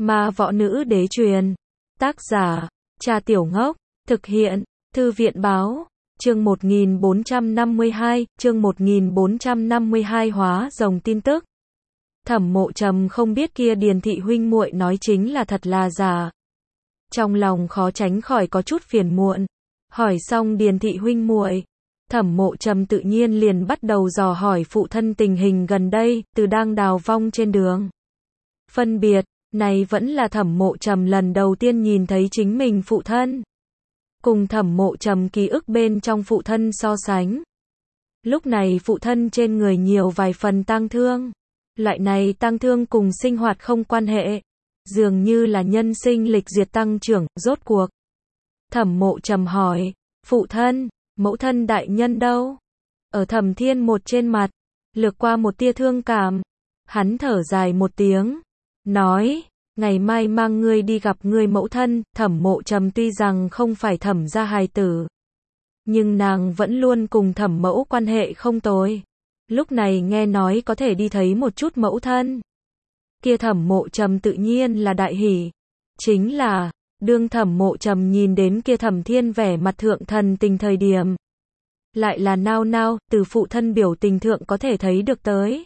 Ma võ nữ đế truyền. Tác giả, Trà Tiểu Ngốc. Thực hiện, Thư viện báo. Chương 1452, chương 1452 hóa rồng tin tức. Thẩm Mộ Trầm không biết kia Điền thị huynh muội nói chính là thật là giả. Trong lòng khó tránh khỏi có chút phiền muộn. Hỏi xong Điền thị huynh muội, Thẩm Mộ Trầm tự nhiên liền bắt đầu dò hỏi phụ thân tình hình gần đây, từ đang đào vong trên đường phân biệt, này vẫn là Thẩm Mộ Trầm lần đầu tiên nhìn thấy chính mình phụ thân. Cùng Thẩm Mộ Trầm ký ức bên trong phụ thân so sánh. Lúc này phụ thân trên người nhiều vài phần tang thương. Loại này tang thương cùng sinh hoạt không quan hệ. Dường như là nhân sinh lịch diệt tăng trưởng, rốt cuộc. Thẩm Mộ Trầm hỏi, phụ thân, mẫu thân đại nhân đâu? Ở Thẩm Thiên một trên mặt, lược qua một tia thương cảm. Hắn thở dài một tiếng, nói, ngày mai mang ngươi đi gặp ngươi mẫu thân. Thẩm Mộ Trầm tuy rằng không phải Thẩm gia hài tử, nhưng nàng vẫn luôn cùng Thẩm mẫu quan hệ không tồi. Lúc này nghe nói có thể đi thấy một chút mẫu thân, kia Thẩm Mộ Trầm tự nhiên là đại hỉ. Chính là, đương Thẩm Mộ Trầm nhìn đến kia Thẩm Thiên vẻ mặt thượng thần tình thời điểm, lại là nao nao, từ phụ thân biểu tình thượng có thể thấy được tới.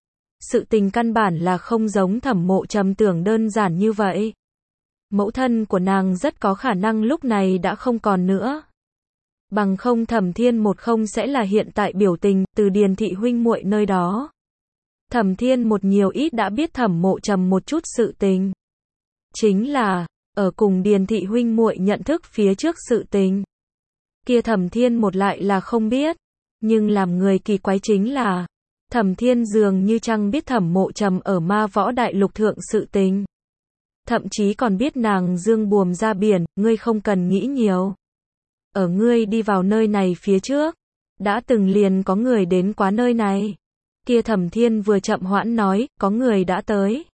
Sự tình căn bản là không giống Thẩm Mộ Trầm tưởng đơn giản như vậy. Mẫu thân của nàng rất có khả năng lúc này đã không còn nữa. Bằng không Thẩm Thiên một không sẽ là hiện tại biểu tình, từ Điền thị huynh muội nơi đó. Thẩm Thiên một nhiều ít đã biết Thẩm Mộ Trầm một chút sự tình. Chính là, ở cùng Điền thị huynh muội nhận thức phía trước sự tình, kia Thẩm Thiên một lại là không biết. Nhưng làm người kỳ quái chính là, Thẩm Thiên dường như chẳng biết Thẩm Mộ Trầm ở Ma Võ Đại Lục thượng sự tình. Thậm chí còn biết nàng dương buồm ra biển, ngươi không cần nghĩ nhiều. Ở ngươi đi vào nơi này phía trước, đã từng liền có người đến quá nơi này. Kia Thẩm Thiên vừa chậm hoãn nói, có người đã tới.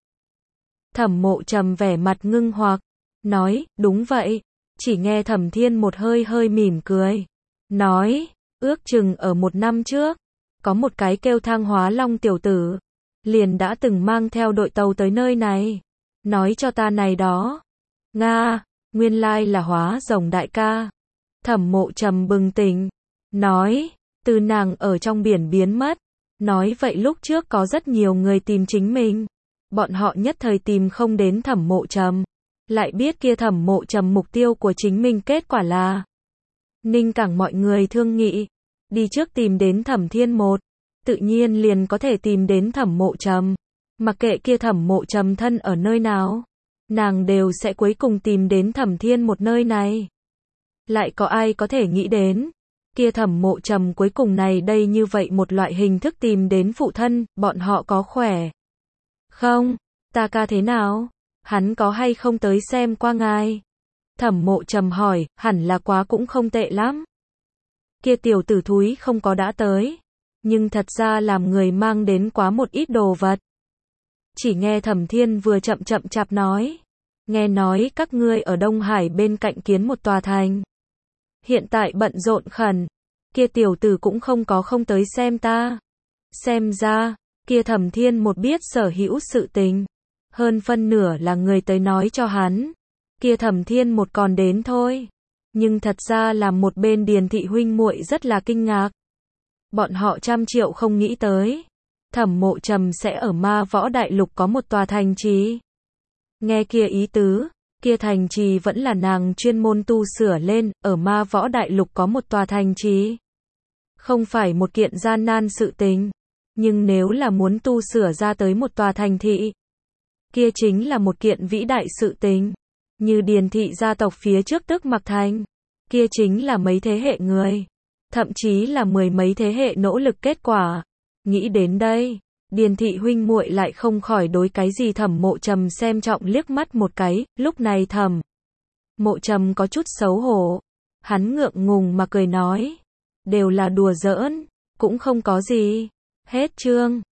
Thẩm Mộ Trầm vẻ mặt ngưng hoặc, nói, đúng vậy. Chỉ nghe Thẩm Thiên một hơi hơi mỉm cười, nói, ước chừng ở 1 năm trước, có một cái kêu Thang Hóa Long tiểu tử, liền đã từng mang theo đội tàu tới nơi này. Nói cho ta này đó. Nga, nguyên lai là Hóa Rồng đại ca. Thẩm Mộ Trầm bừng tỉnh, nói, từ nàng ở trong biển biến mất. Nói vậy lúc trước có rất nhiều người tìm chính mình. Bọn họ nhất thời tìm không đến Thẩm Mộ Trầm. Lại biết kia Thẩm Mộ Trầm mục tiêu của chính mình kết quả là Ninh Cảng mọi người thương nghị, đi trước tìm đến Thẩm Thiên một, tự nhiên liền có thể tìm đến Thẩm Mộ Trầm. Mặc kệ kia Thẩm Mộ Trầm thân ở nơi nào, nàng đều sẽ cuối cùng tìm đến Thẩm Thiên một nơi này. Lại có ai có thể nghĩ đến, kia Thẩm Mộ Trầm cuối cùng này đây như vậy một loại hình thức tìm đến phụ thân, bọn họ có khỏe không? Ta ca thế nào? Hắn có hay không tới xem qua ngài? Thẩm Mộ Trầm hỏi, hẳn là quá cũng không tệ lắm. Kia tiểu tử thúi không có đã tới, nhưng thật ra làm người mang đến quá một ít đồ vật. Chỉ nghe Thẩm Thiên vừa chậm chậm chạp nói, nghe nói các ngươi ở Đông Hải bên cạnh kiến một tòa thành. Hiện tại bận rộn khẩn, kia tiểu tử cũng không tới xem ta. Xem ra, kia Thẩm Thiên một biết sở hữu sự tình, hơn phân nửa là người tới nói cho hắn. Kia Thẩm Thiên một còn đến thôi. Nhưng thật ra là một bên Điền thị huynh muội rất là kinh ngạc. Bọn họ 100 triệu không nghĩ tới, Thẩm Mộ Trầm sẽ ở Ma Võ Đại Lục có một tòa thành trì. Nghe kia ý tứ, kia thành trì vẫn là nàng chuyên môn tu sửa lên, ở Ma Võ Đại Lục có một tòa thành trì. Không phải một kiện gian nan sự tình, nhưng nếu là muốn tu sửa ra tới một tòa thành thị, kia chính là một kiện vĩ đại sự tình. Như Điền thị gia tộc phía trước Tức Mặc Thành, kia chính là mấy thế hệ người, thậm chí là 10 mấy thế hệ nỗ lực kết quả. Nghĩ đến đây, Điền thị huynh muội lại không khỏi đối cái gì Thẩm Mộ Trầm xem trọng liếc mắt một cái. Lúc này Thẩm Mộ Trầm có chút xấu hổ, hắn ngượng ngùng mà cười nói, đều là đùa giỡn, cũng không có gì. Hết chương.